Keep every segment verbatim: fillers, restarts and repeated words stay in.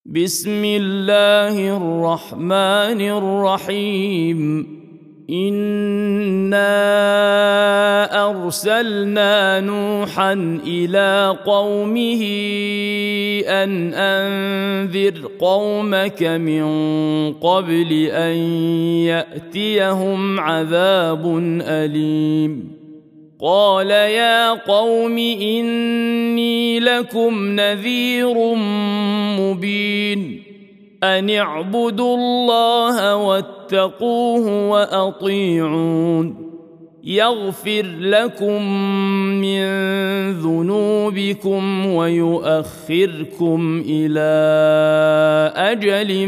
بسم الله الرحمن الرحيم إنا أرسلنا نوحا إلى قومه أن أنذر قومك من قبل أن يأتيهم عذاب أليم قال يا قوم إني لكم نذير مبين أن اعبدوا الله واتقوه وأطيعون يغفر لكم من ذنوبكم ويؤخركم إلى أجل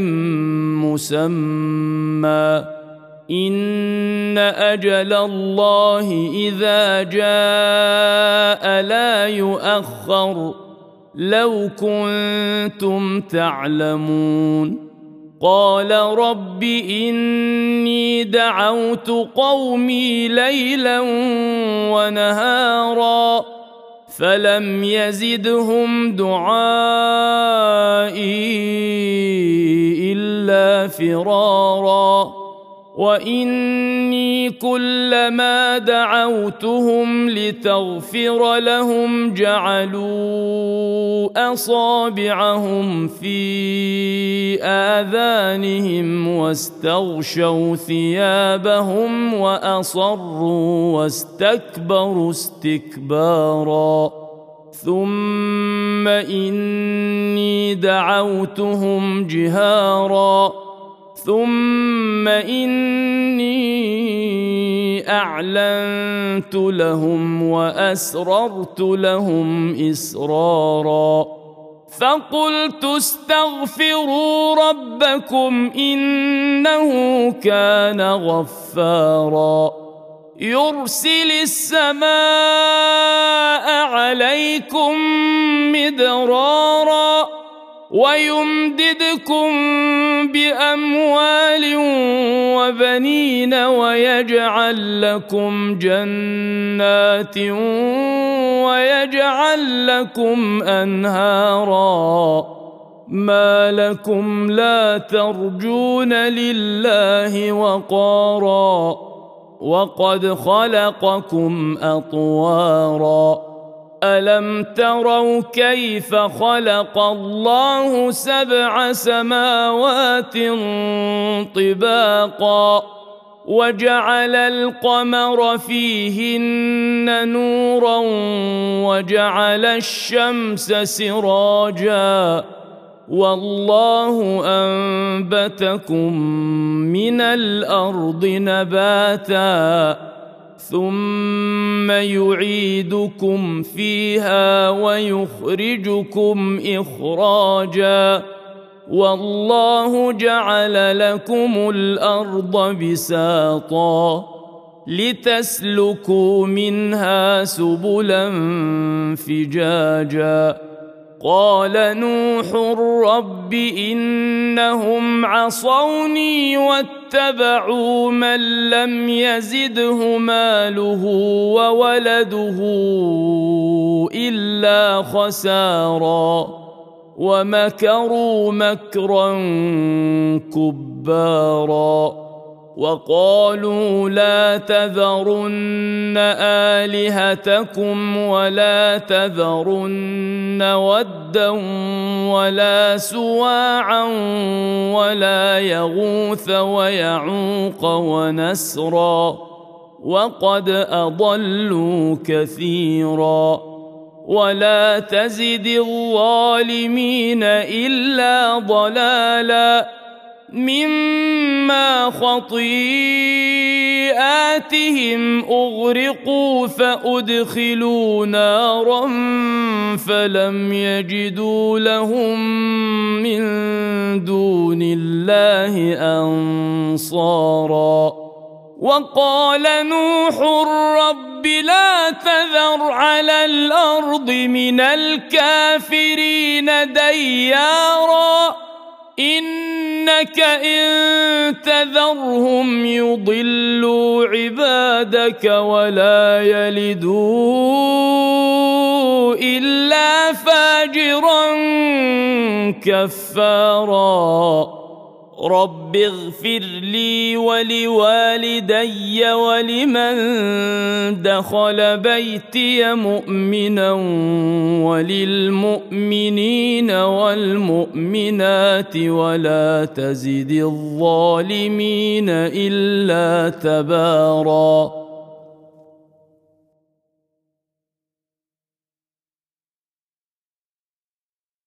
مسمى إن أجل الله إذا جاء لا يؤخر لو كنتم تعلمون قال رب إني دعوت قومي ليلا ونهارا فلم يزدهم دعائي إلا فرارا وإني كلما دعوتهم لتغفر لهم جعلوا أصابعهم في آذانهم واستغشوا ثيابهم وأصروا واستكبروا استكبارا ثم إني دعوتهم جهارا ثم إني أعلنت لهم وأسررت لهم إسرارا فقلت استغفروا ربكم إنه كان غفارا يرسل السماء عليكم مدرارا ويمددكم بأموال وبنين ويجعل لكم جنات ويجعل لكم أنهارا ما لكم لا ترجون لله وقارا وقد خلقكم أطوارا ألم تروا كيف خلق الله سبع سماوات طباقا وجعل القمر فيهن نورا وجعل الشمس سراجا والله أنبتكم من الأرض نباتا ثم يعيدكم فيها ويخرجكم إخراجا والله جعل لكم الأرض بساطا لتسلكوا منها سبلا فجاجا قال نوح رب إنهم عصوني واتبعوا من لم يزده ماله وولده إلا خسارا ومكروا مكرا كبارا وقالوا لا تذرن آلهتكم ولا تذرن ودا ولا سواعا ولا يغوث ويعوق ونسرا وقد أضلوا كثيرا ولا تزد الظالمين إلا ضلالا مما خطيئاتهم أغرقوا فأدخلوا نارا فلم يجدوا لهم من دون الله أنصارا وقال نوح رب لا تذر على الأرض من الكافرين ديارا إنك إن تذرهم يضلوا عبادك ولا يلدوا إلا فاجرا كفارا رب اغفر لي ولوالدي ولمن دخل بيتي مؤمنا وللمؤمنين والمؤمنات ولا تزد الظالمين إلا تباراً.